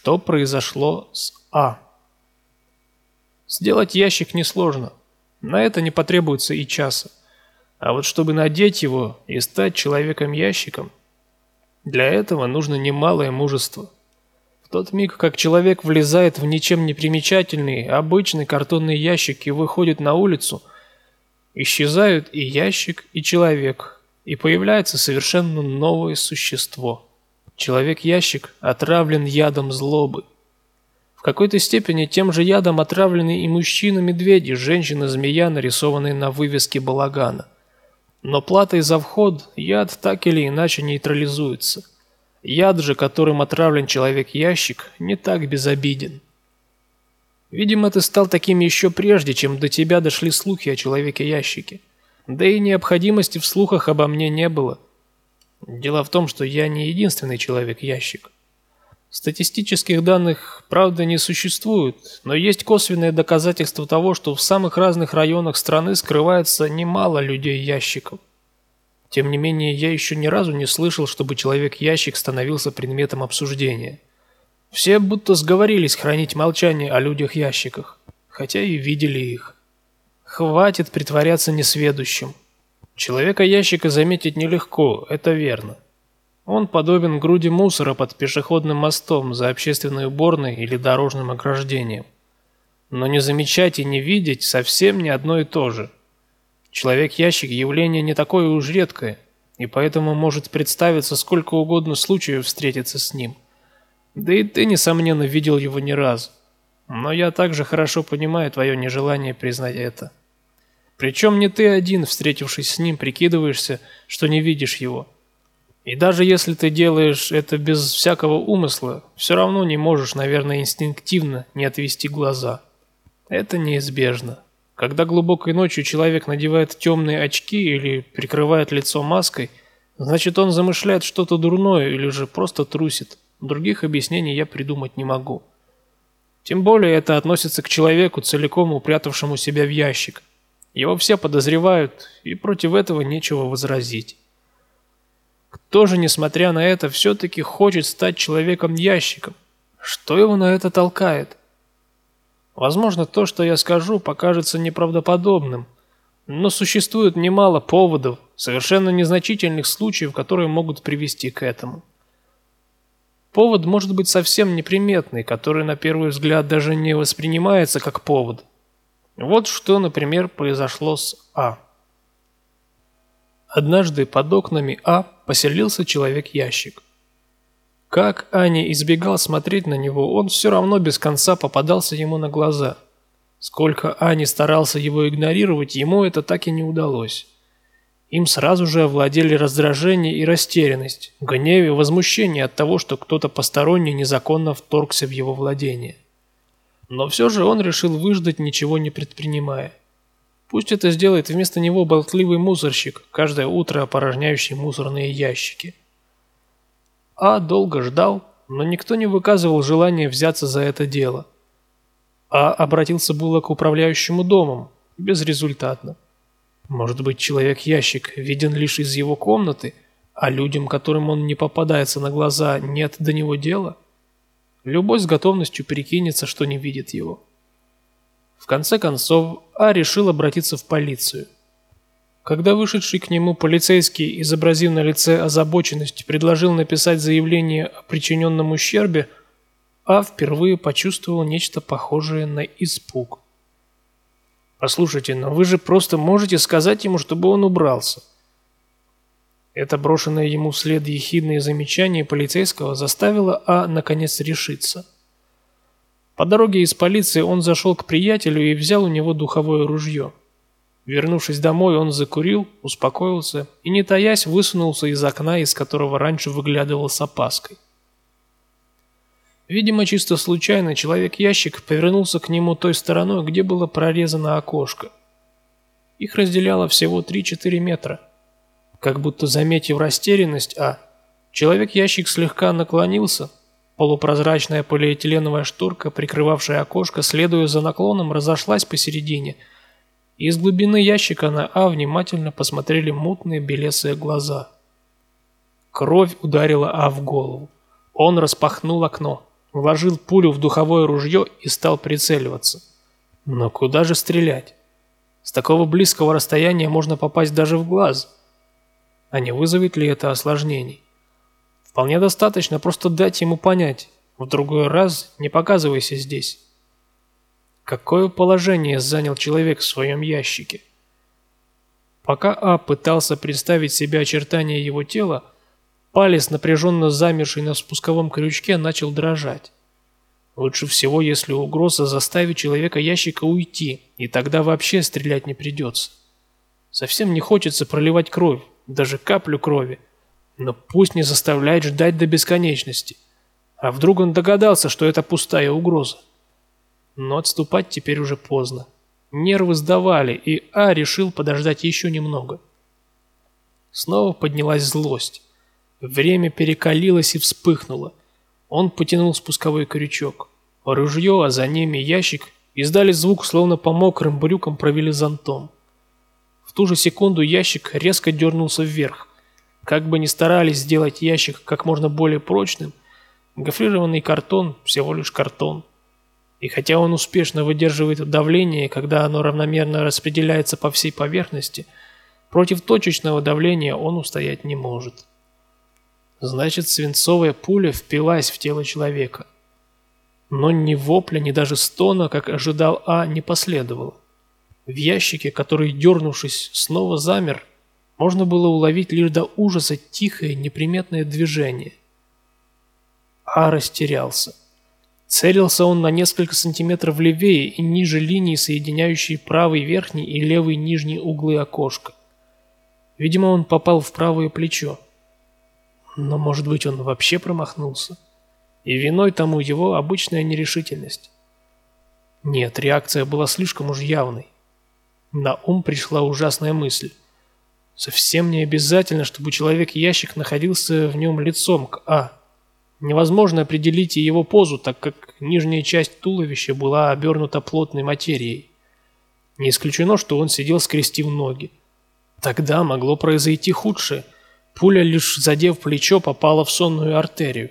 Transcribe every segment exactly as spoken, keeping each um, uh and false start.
что произошло с А. Сделать ящик несложно. На это не потребуется и часа. А вот чтобы надеть его и стать человеком-ящиком, для этого нужно немалое мужество. В тот миг, как человек влезает в ничем не примечательный, обычный картонный ящик и выходит на улицу, исчезают и ящик, и человек, и появляется совершенно новое существо. Человек-ящик отравлен ядом злобы. В какой-то степени тем же ядом отравлены и мужчина-медведь, и женщина-змея, нарисованные на вывеске балагана. Но платой за вход яд так или иначе нейтрализуется. Яд же, которым отравлен человек-ящик, не так безобиден. Видимо, ты стал таким еще прежде, чем до тебя дошли слухи о человеке-ящике. Да и необходимости в слухах обо мне не было. Дело в том, что я не единственный человек-ящик. Статистических данных, правда, не существует, но есть косвенные доказательства того, что в самых разных районах страны скрывается немало людей-ящиков. Тем не менее, я еще ни разу не слышал, чтобы человек-ящик становился предметом обсуждения. Все будто сговорились хранить молчание о людях-ящиках, хотя и видели их. Хватит притворяться несведущим. Человека-ящика заметить нелегко, это верно. Он подобен груди мусора под пешеходным мостом за общественной уборной или дорожным ограждением. Но не замечать и не видеть совсем не одно и то же. Человек-ящик – явление не такое уж редкое, и поэтому может представиться сколько угодно случаев встретиться с ним. Да и ты, несомненно, видел его не раз. Но я также хорошо понимаю твое нежелание признать это. Причем не ты один, встретившись с ним, прикидываешься, что не видишь его. И даже если ты делаешь это без всякого умысла, все равно не можешь, наверное, инстинктивно не отвести глаза. Это неизбежно. Когда глубокой ночью человек надевает темные очки или прикрывает лицо маской, значит, он замышляет что-то дурное или же просто трусит. Других объяснений я придумать не могу. Тем более это относится к человеку, целиком упрятавшему себя в ящик. Его все подозревают, и против этого нечего возразить. Кто же, несмотря на это, все-таки хочет стать человеком-ящиком? Что его на это толкает? Возможно, то, что я скажу, покажется неправдоподобным, но существует немало поводов, совершенно незначительных случаев, которые могут привести к этому. Повод может быть совсем неприметный, который на первый взгляд даже не воспринимается как повод. Вот что, например, произошло с А. Однажды под окнами А поселился человек-ящик. Как А не избегал смотреть на него, он все равно без конца попадался ему на глаза. Сколько А не старался его игнорировать, ему это так и не удалось. Им сразу же овладели раздражение и растерянность, гнев и возмущение от того, что кто-то посторонний незаконно вторгся в его владение. Но все же он решил выждать, ничего не предпринимая. Пусть это сделает вместо него болтливый мусорщик, каждое утро опорожняющий мусорные ящики. А долго ждал, но никто не выказывал желания взяться за это дело. А обратился было к управляющему домом, безрезультатно. Может быть, человек-ящик виден лишь из его комнаты, а людям, которым он не попадается на глаза, нет до него дела? Любой с готовностью прикинется, что не видит его. В конце концов, А решил обратиться в полицию. Когда вышедший к нему полицейский, изобразив на лице озабоченность, предложил написать заявление о причиненном ущербе, А впервые почувствовал нечто похожее на испуг. «Послушайте, но вы же просто можете сказать ему, чтобы он убрался». Это брошенное ему вслед ехидное замечание полицейского заставило А наконец решиться. По дороге из полиции он зашел к приятелю и взял у него духовое ружье. Вернувшись домой, он закурил, успокоился и, не таясь, высунулся из окна, из которого раньше выглядывал с опаской. Видимо, чисто случайно человек-ящик повернулся к нему той стороной, где было прорезано окошко. Их разделяло всего три-четыре метра. Как будто заметив растерянность А, человек-ящик слегка наклонился. Полупрозрачная полиэтиленовая шторка, прикрывавшая окошко, следуя за наклоном, разошлась посередине. И из глубины ящика на А внимательно посмотрели мутные белесые глаза. Кровь ударила А в голову. Он распахнул окно. вложил пулю в духовое ружье и стал прицеливаться. Но куда же стрелять? С такого близкого расстояния можно попасть даже в глаз. А не вызовет ли это осложнений? Вполне достаточно просто дать ему понять: в другой раз не показывайся здесь. Какое положение занял человек в своем ящике? Пока А пытался представить себе очертания его тела, палец, напряженно замерший на спусковом крючке, начал дрожать. Лучше всего, если угроза заставит человека-ящика уйти, и тогда вообще стрелять не придется. Совсем не хочется проливать кровь, даже каплю крови, но пусть не заставляет ждать до бесконечности. А вдруг он догадался, что это пустая угроза? Но отступать теперь уже поздно. Нервы сдавали, и А решил подождать еще немного. Снова поднялась злость. Время перекалилось и вспыхнуло. Он потянул спусковой крючок. Ружье, а за ними ящик, издали звук, словно по мокрым брюкам провели зонтом. В ту же секунду ящик резко дернулся вверх. Как бы ни старались сделать ящик как можно более прочным, гофрированный картон всего лишь картон. И хотя он успешно выдерживает давление, когда оно равномерно распределяется по всей поверхности, против точечного давления он устоять не может. Значит, свинцовая пуля впилась в тело человека. Но ни вопля, ни даже стона, как ожидал А, не последовало. В ящике, который, дернувшись, снова замер, можно было уловить лишь до ужаса тихое, неприметное движение. А растерялся. Целился он на несколько сантиметров левее и ниже линии, соединяющей правый верхний и левый нижний углы окошка. Видимо, он попал в правое плечо. Но, может быть, он вообще промахнулся? И виной тому его обычная нерешительность. Нет, реакция была слишком уж явной. На ум пришла ужасная мысль. Совсем не обязательно, чтобы человек-ящик находился в нем лицом к А. Невозможно определить и его позу, так как нижняя часть туловища была обернута плотной материей. Не исключено, что он сидел, скрестив ноги. Тогда могло произойти худшее. Пуля, лишь задев плечо, попала в сонную артерию.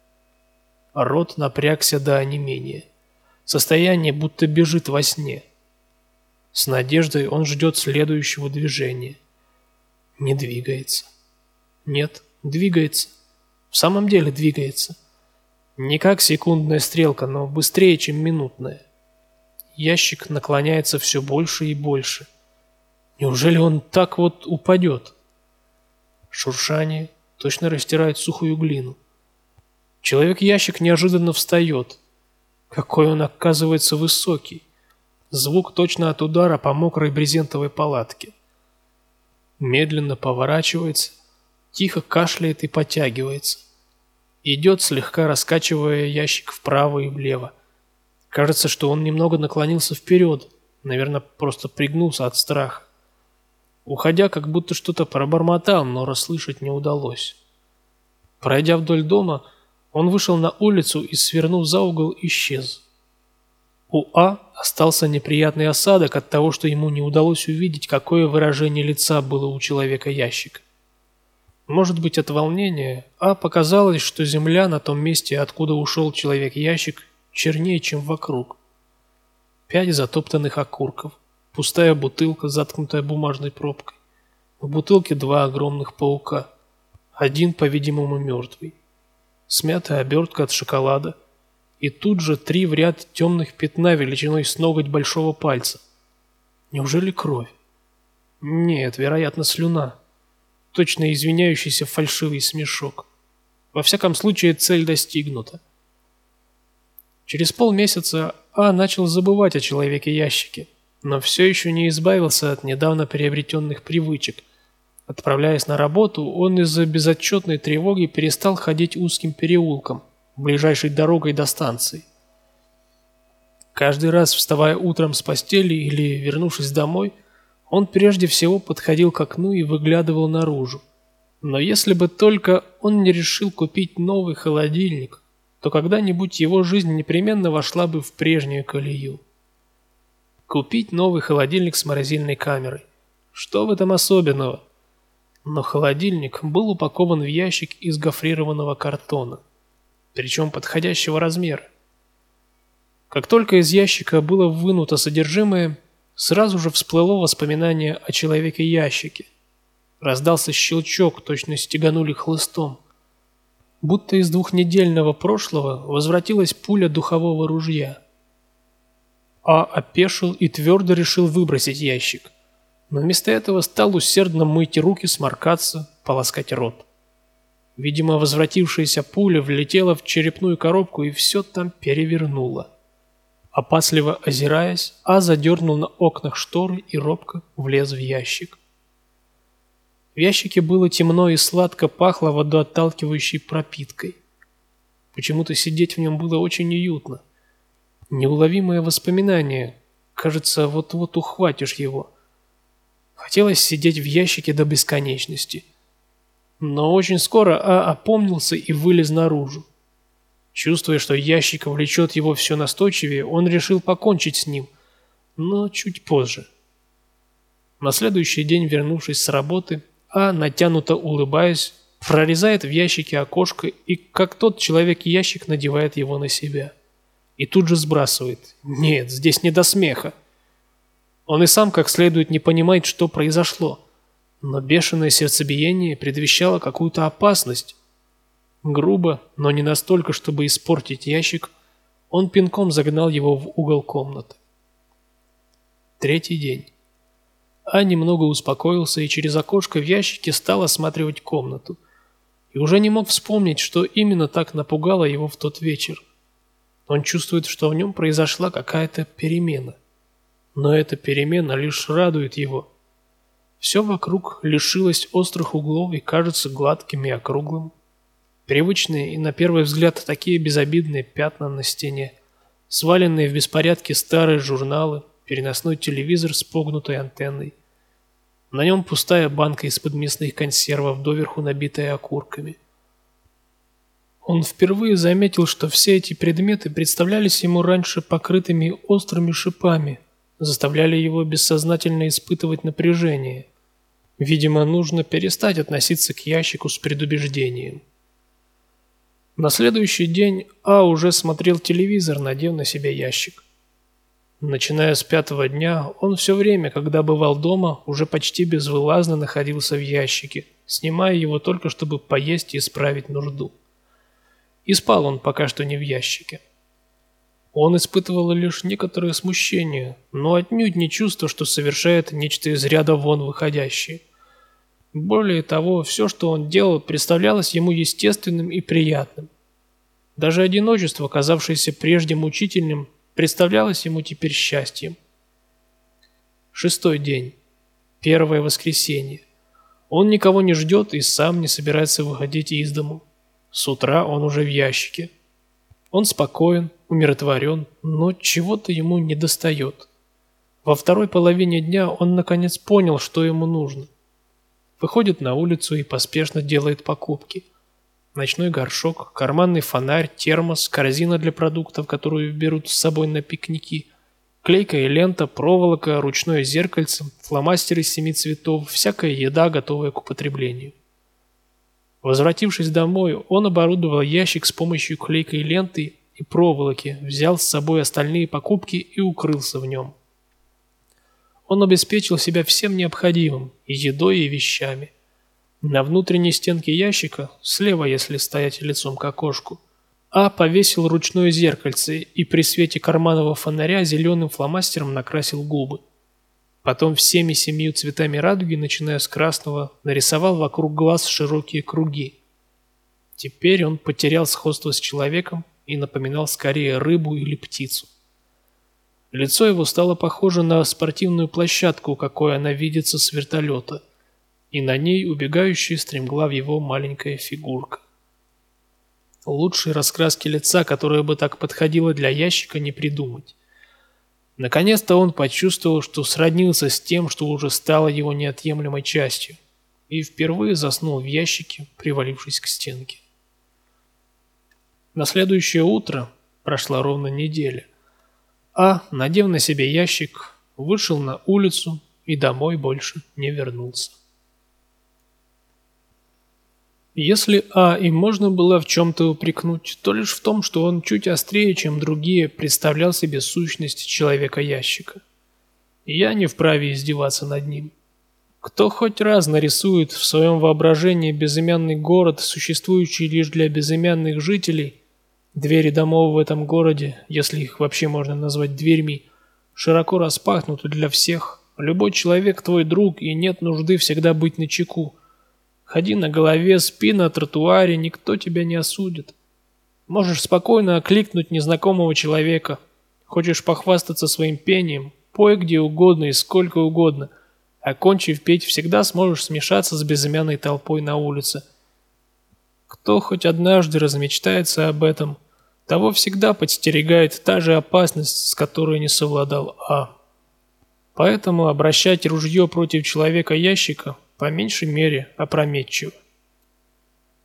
Рот напрягся до онемения. Состояние будто бежит во сне. С надеждой он ждет следующего движения. Не двигается. Нет, двигается. В самом деле двигается. Не как секундная стрелка, но быстрее, чем минутная. Ящик наклоняется все больше и больше. Неужели он так вот упадет? Шуршание точно растирает сухую глину. Человек-ящик неожиданно встает. Какой он, оказывается, высокий. Звук точно от удара по мокрой брезентовой палатке. Медленно поворачивается, тихо кашляет и потягивается. Идет, слегка раскачивая ящик вправо и влево. Кажется, что он немного наклонился вперед, наверное, просто пригнулся от страха. Уходя, как будто что-то пробормотал, но расслышать не удалось. Пройдя вдоль дома, он вышел на улицу и, свернув за угол, исчез. У А остался неприятный осадок от того, что ему не удалось увидеть, какое выражение лица было у человека-ящика. Может быть, от волнения А показалось, что земля на том месте, откуда ушел человек-ящик, чернее, чем вокруг. Пять затоптанных окурков. Пустая бутылка, заткнутая бумажной пробкой. В бутылке два огромных паука. Один, по-видимому, мертвый. Смятая обертка от шоколада. И тут же три в ряд темных пятна величиной с ноготь большого пальца. Неужели кровь? Нет, вероятно, слюна. Точно извиняющийся фальшивый смешок. Во всяком случае, цель достигнута. Через полмесяца А начал забывать о человеке-ящике, но все еще не избавился от недавно приобретенных привычек. Отправляясь на работу, он из-за безотчетной тревоги перестал ходить узким переулком, ближайшей дорогой до станции. Каждый раз, вставая утром с постели или вернувшись домой, он прежде всего подходил к окну и выглядывал наружу. Но если бы только он не решил купить новый холодильник, то когда-нибудь его жизнь непременно вошла бы в прежнюю колею. Купить новый холодильник с морозильной камерой. Что в этом особенного? Но холодильник был упакован в ящик из гофрированного картона. причем подходящего размера. Как только из ящика было вынуто содержимое, сразу же всплыло воспоминание о человеке-ящике. Раздался щелчок, точно стеганули хлыстом. Будто из двухнедельного прошлого возвратилась пуля духового ружья. А опешил и твердо решил выбросить ящик. Но вместо этого стал усердно мыть руки, сморкаться, полоскать рот. Видимо, возвратившаяся пуля влетела в черепную коробку и все там перевернула. Опасливо озираясь, А задернул на окнах шторы и робко влез в ящик. В ящике было темно и сладко пахло водоотталкивающей пропиткой. Почему-то сидеть в нем было очень уютно. Неуловимое воспоминание. Кажется, вот-вот ухватишь его. Хотелось сидеть в ящике до бесконечности. Но очень скоро А опомнился и вылез наружу. Чувствуя, что ящик влечет его все настойчивее, он решил покончить с ним, но чуть позже. На следующий день, вернувшись с работы, А, натянуто улыбаясь, прорезает в ящике окошко и, как тот человек-ящик, надевает его на себя. И тут же сбрасывает. Нет, здесь не до смеха. Он и сам как следует не понимает, что произошло. Но бешеное сердцебиение предвещало какую-то опасность. Грубо, но не настолько, чтобы испортить ящик, он пинком загнал его в угол комнаты. Третий день. А немного успокоился и через окошко в ящике стал осматривать комнату. И уже не мог вспомнить, что именно так напугало его в тот вечер. Он чувствует, что в нем произошла какая-то перемена. Но эта перемена лишь радует его. Все вокруг лишилось острых углов и кажется гладким и округлым. Привычные и на первый взгляд такие безобидные пятна на стене, сваленные в беспорядке старые журналы, переносной телевизор с погнутой антенной. На нем пустая банка из-под мясных консервов, доверху набитая окурками. Он впервые заметил, что все эти предметы представлялись ему раньше покрытыми острыми шипами, заставляли его бессознательно испытывать напряжение. Видимо, нужно перестать относиться к ящику с предубеждением. На следующий день А уже смотрел телевизор, надев на себя ящик. Начиная с пятого дня, он все время, когда бывал дома, уже почти безвылазно находился в ящике, снимая его только чтобы поесть и исправить нужду. И спал он пока что не в ящике. Он испытывал лишь некоторое смущение, но отнюдь не чувство, что совершает нечто из ряда вон выходящее. Более того, все, что он делал, представлялось ему естественным и приятным. Даже одиночество, казавшееся прежде мучительным, представлялось ему теперь счастьем. Шестой день. Первое воскресенье. Он никого не ждет и сам не собирается выходить из дому. С утра он уже в ящике. Он спокоен, умиротворен, но чего-то ему недостает. Во второй половине дня он наконец понял, что ему нужно. Выходит на улицу и поспешно делает покупки. Ночной горшок, карманный фонарь, термос, корзина для продуктов, которую берут с собой на пикники, клейкая лента, проволока, ручное зеркальце, фломастеры семи цветов, всякая еда, готовая к употреблению. Возвратившись домой, он оборудовал ящик с помощью клейкой ленты и проволоки, взял с собой остальные покупки и укрылся в нем. Он обеспечил себя всем необходимым, и едой, и вещами. На внутренней стенке ящика, слева, если стоять лицом к окошку, А повесил ручное зеркальце и при свете карманного фонаря зеленым фломастером накрасил губы. Потом всеми семью цветами радуги, начиная с красного, нарисовал вокруг глаз широкие круги. Теперь он потерял сходство с человеком и напоминал скорее рыбу или птицу. Лицо его стало похоже на спортивную площадку, какой она видится с вертолета, и на ней убегающая стремглав его маленькая фигурка. Лучшей раскраски лица, которая бы так подходила для ящика, не придумать. Наконец-то он почувствовал, что сроднился с тем, что уже стало его неотъемлемой частью, и впервые заснул в ящике, привалившись к стенке. На следующее утро прошла ровно неделя. А, надев на себя ящик, вышел на улицу и домой больше не вернулся. Если А и можно было в чем-то упрекнуть, то лишь в том, что он чуть острее, чем другие, представлял себе сущность человека-ящика. И я не вправе издеваться над ним. Кто хоть раз нарисует в своем воображении безымянный город, существующий лишь для безымянных жителей, двери домов в этом городе, если их вообще можно назвать дверьми, широко распахнуты для всех, любой человек твой друг, и нет нужды всегда быть начеку. Ходи на голове, спи на тротуаре, никто тебя не осудит. Можешь спокойно окликнуть незнакомого человека. Хочешь похвастаться своим пением, пой где угодно и сколько угодно. Окончив петь, всегда сможешь смешаться с безымянной толпой на улице. Кто хоть однажды размечтается об этом, того всегда подстерегает та же опасность, с которой не совладал А. Поэтому обращать ружье против человека-ящика по меньшей мере опрометчиво.